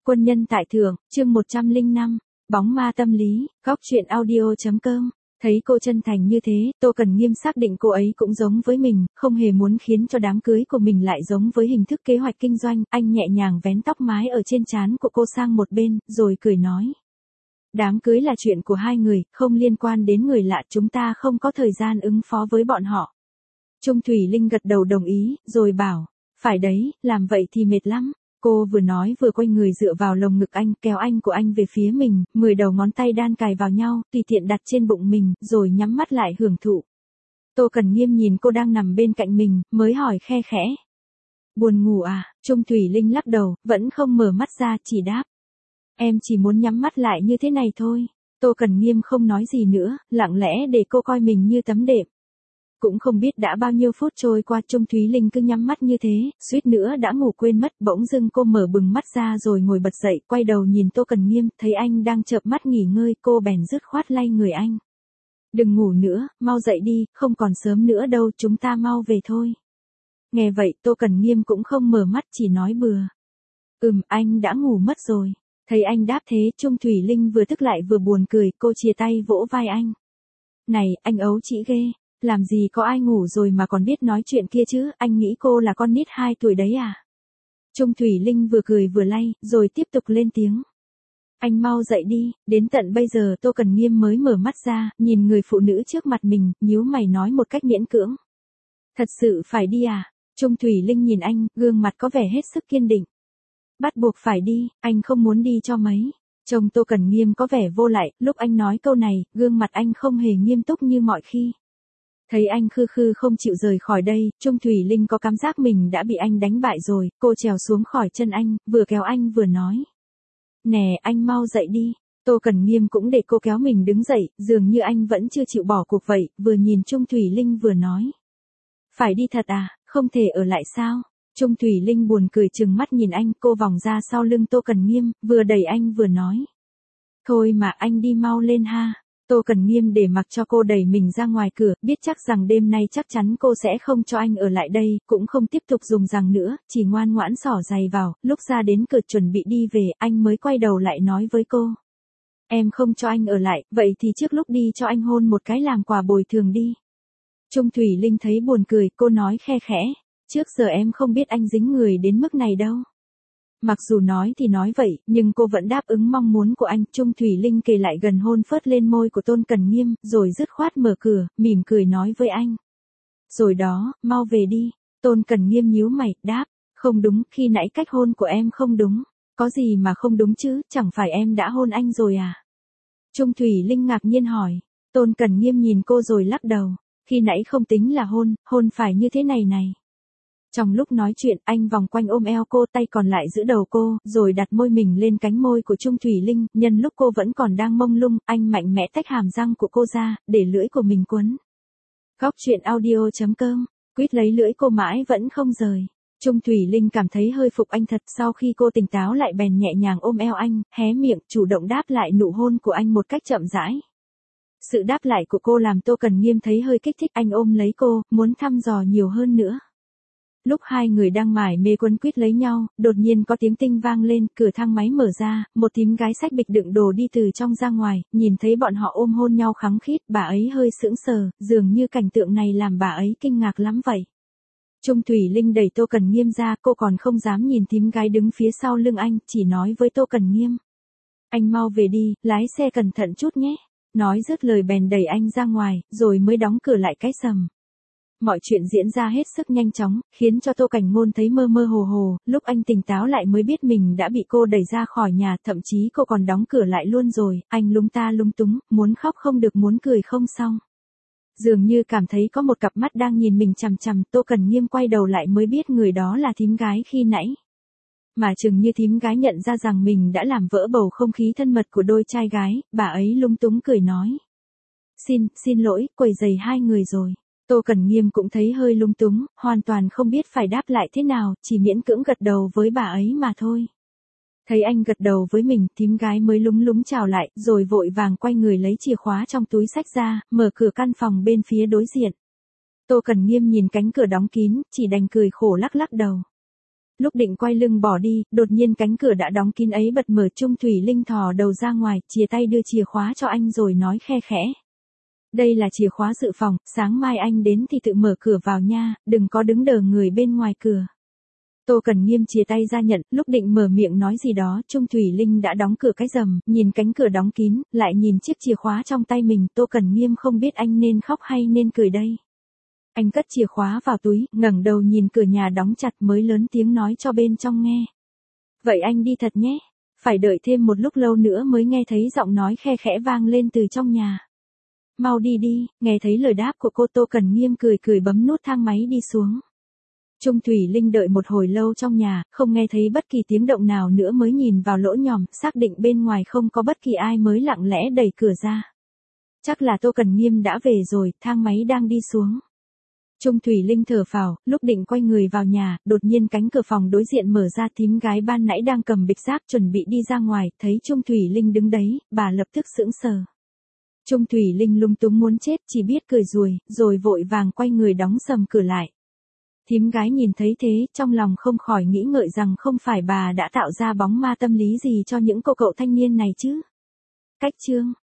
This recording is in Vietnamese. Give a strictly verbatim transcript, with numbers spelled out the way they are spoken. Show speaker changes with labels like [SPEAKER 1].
[SPEAKER 1] Quân nhân tại thượng, chương một trăm lẻ năm, bóng ma tâm lý, góc truyện audio chấm com. Thấy cô chân thành như thế, Tô Cần Nghiêm xác định cô ấy cũng giống với mình, không hề muốn khiến cho đám cưới của mình lại giống với hình thức kế hoạch kinh doanh. Anh nhẹ nhàng vén tóc mái ở trên trán của cô sang một bên, rồi cười nói. Đám cưới là chuyện của hai người, không liên quan đến người lạ, chúng ta không có thời gian ứng phó với bọn họ. Trung Thủy Linh gật đầu đồng ý, rồi bảo, phải đấy, làm vậy thì mệt lắm. Cô vừa nói vừa quay người dựa vào lồng ngực anh, kéo anh của anh về phía mình, mười đầu ngón tay đan cài vào nhau, tùy tiện đặt trên bụng mình, rồi nhắm mắt lại hưởng thụ. Tô Cần Nghiêm nhìn cô đang nằm bên cạnh mình, mới hỏi khe khẽ. Buồn ngủ à? Trung Thủy Linh lắc đầu, vẫn không mở mắt ra, chỉ đáp. Em chỉ muốn nhắm mắt lại như thế này thôi. Tô Cần Nghiêm không nói gì nữa, lặng lẽ để cô coi mình như tấm đệm. Cũng không biết đã bao nhiêu phút trôi qua, Trung Thúy Linh cứ nhắm mắt như thế, suýt nữa đã ngủ quên mất. Bỗng dưng cô mở bừng mắt ra rồi ngồi bật dậy, quay đầu nhìn Tô Cần Nghiêm, thấy anh đang chợp mắt nghỉ ngơi, cô bèn dứt khoát lay người anh. Đừng ngủ nữa, mau dậy đi, không còn sớm nữa đâu, chúng ta mau về thôi. Nghe vậy Tô Cần Nghiêm cũng không mở mắt, chỉ nói bừa. Ừm, anh đã ngủ mất rồi. Thấy anh đáp thế, Trung Thủy Linh vừa tức lại vừa buồn cười, cô chìa tay vỗ vai anh. Này, anh ấu trĩ ghê. Làm gì có ai ngủ rồi mà còn biết nói chuyện kia chứ, anh nghĩ cô là con nít hai tuổi đấy à? Trung Thủy Linh vừa cười vừa lay, rồi tiếp tục lên tiếng. Anh mau dậy đi, đến tận bây giờ Tô Cần Nghiêm mới mở mắt ra, nhìn người phụ nữ trước mặt mình, nhíu mày nói một cách miễn cưỡng. Thật sự phải đi à? Trung Thủy Linh nhìn anh, gương mặt có vẻ hết sức kiên định. Bắt buộc phải đi, anh không muốn đi cho mấy. Trông Tô Cần Nghiêm có vẻ vô lại, lúc anh nói câu này, gương mặt anh không hề nghiêm túc như mọi khi. Thấy anh khư khư không chịu rời khỏi đây, Trung Thủy Linh có cảm giác mình đã bị anh đánh bại rồi, cô trèo xuống khỏi chân anh, vừa kéo anh vừa nói. Nè, anh mau dậy đi. Tô Cần Nghiêm cũng để cô kéo mình đứng dậy, dường như anh vẫn chưa chịu bỏ cuộc vậy, vừa nhìn Trung Thủy Linh vừa nói. Phải đi thật à, không thể ở lại sao? Trung Thủy Linh buồn cười trừng mắt nhìn anh, cô vòng ra sau lưng Tô Cần Nghiêm, vừa đẩy anh vừa nói. Thôi mà anh đi mau lên ha. Tô Cần Nghiêm để mặc cho cô đẩy mình ra ngoài cửa, biết chắc rằng đêm nay chắc chắn cô sẽ không cho anh ở lại đây, cũng không tiếp tục dùng rằng nữa, chỉ ngoan ngoãn xỏ giày vào, lúc ra đến cửa chuẩn bị đi về, anh mới quay đầu lại nói với cô. Em không cho anh ở lại, vậy thì trước lúc đi cho anh hôn một cái làm quà bồi thường đi. Trung Thủy Linh thấy buồn cười, cô nói khe khẽ, trước giờ em không biết anh dính người đến mức này đâu. Mặc dù nói thì nói vậy, nhưng cô vẫn đáp ứng mong muốn của anh. Trung Thủy Linh kề lại gần hôn phớt lên môi của Tôn Cần Nghiêm, rồi dứt khoát mở cửa, mỉm cười nói với anh. Rồi đó, mau về đi. Tôn Cần Nghiêm nhíu mày, đáp, không đúng, khi nãy cách hôn của em không đúng. Có gì mà không đúng chứ, chẳng phải em đã hôn anh rồi à? Trung Thủy Linh ngạc nhiên hỏi. Tôn Cần Nghiêm nhìn cô rồi lắc đầu. Khi nãy không tính là hôn, hôn phải như thế này này. Trong lúc nói chuyện, anh vòng quanh ôm eo cô, tay còn lại giữ đầu cô, rồi đặt môi mình lên cánh môi của Trung Thủy Linh, nhân lúc cô vẫn còn đang mông lung, anh mạnh mẽ tách hàm răng của cô ra, để lưỡi của mình quấn. Góc truyện audio chấm com, quýt lấy lưỡi cô mãi vẫn không rời. Trung Thủy Linh cảm thấy hơi phục anh thật, sau khi cô tỉnh táo lại bèn nhẹ nhàng ôm eo anh, hé miệng, chủ động đáp lại nụ hôn của anh một cách chậm rãi. Sự đáp lại của cô làm Tô Cần Nghiêm thấy hơi kích thích, anh ôm lấy cô, muốn thăm dò nhiều hơn nữa. Lúc hai người đang mải mê quấn quýt lấy nhau, đột nhiên có tiếng tinh vang lên, cửa thang máy mở ra, một thím gái xách bịch đựng đồ đi từ trong ra ngoài, nhìn thấy bọn họ ôm hôn nhau khăng khít, bà ấy hơi sững sờ, dường như cảnh tượng này làm bà ấy kinh ngạc lắm vậy. Trung Thủy Linh đẩy Tô Cần Nghiêm ra, cô còn không dám nhìn thím gái đứng phía sau lưng anh, chỉ nói với Tô Cần Nghiêm. Anh mau về đi, lái xe cẩn thận chút nhé. Nói dứt lời bèn đẩy anh ra ngoài, rồi mới đóng cửa lại cái sầm. Mọi chuyện diễn ra hết sức nhanh chóng, khiến cho Tô Cảnh Ngôn thấy mơ mơ hồ hồ, lúc anh tỉnh táo lại mới biết mình đã bị cô đẩy ra khỏi nhà, thậm chí cô còn đóng cửa lại luôn rồi, anh lúng ta lúng túng, muốn khóc không được muốn cười không xong. Dường như cảm thấy có một cặp mắt đang nhìn mình chằm chằm, Tô Cần Nghiêm quay đầu lại mới biết người đó là thím gái khi nãy. Mà chừng như thím gái nhận ra rằng mình đã làm vỡ bầu không khí thân mật của đôi trai gái, bà ấy lúng túng cười nói. Xin, xin lỗi, quấy rầy hai người rồi. Tô Cần Nghiêm cũng thấy hơi lung túng, hoàn toàn không biết phải đáp lại thế nào, chỉ miễn cưỡng gật đầu với bà ấy mà thôi. Thấy anh gật đầu với mình, thím gái mới lúng lúng chào lại, rồi vội vàng quay người lấy chìa khóa trong túi xách ra, mở cửa căn phòng bên phía đối diện. Tô Cần Nghiêm nhìn cánh cửa đóng kín, chỉ đành cười khổ lắc lắc đầu. Lúc định quay lưng bỏ đi, đột nhiên cánh cửa đã đóng kín ấy bật mở. Trung Thủy Linh thò đầu ra ngoài, chìa tay đưa chìa khóa cho anh rồi nói khe khẽ. Đây là chìa khóa dự phòng, sáng mai anh đến thì tự mở cửa vào nha, đừng có đứng đờ người bên ngoài cửa. Tô Cần Nghiêm chìa tay ra nhận, lúc định mở miệng nói gì đó, Trung Thủy Linh đã đóng cửa cái rầm, nhìn cánh cửa đóng kín, lại nhìn chiếc chìa khóa trong tay mình, Tô Cần Nghiêm không biết anh nên khóc hay nên cười đây. Anh cất chìa khóa vào túi, ngẩng đầu nhìn cửa nhà đóng chặt mới lớn tiếng nói cho bên trong nghe. Vậy anh đi thật nhé, phải đợi thêm một lúc lâu nữa mới nghe thấy giọng nói khe khẽ vang lên từ trong nhà. Mau đi đi, nghe thấy lời đáp của cô Tô Cần Nghiêm cười cười bấm nút thang máy đi xuống. Trung Thủy Linh đợi một hồi lâu trong nhà, không nghe thấy bất kỳ tiếng động nào nữa mới nhìn vào lỗ nhòm, xác định bên ngoài không có bất kỳ ai mới lặng lẽ đẩy cửa ra. Chắc là Tô Cần Nghiêm đã về rồi, thang máy đang đi xuống. Trung Thủy Linh thở phào, lúc định quay người vào nhà, đột nhiên cánh cửa phòng đối diện mở ra, thím gái ban nãy đang cầm bịch rác chuẩn bị đi ra ngoài, thấy Trung Thủy Linh đứng đấy, bà lập tức sững sờ. Trung Thủy Linh lung túng muốn chết, chỉ biết cười rùi, rồi vội vàng quay người đóng sầm cửa lại. Thím gái nhìn thấy thế, trong lòng không khỏi nghĩ ngợi rằng không phải bà đã tạo ra bóng ma tâm lý gì cho những cô cậu thanh niên này chứ. Cách chương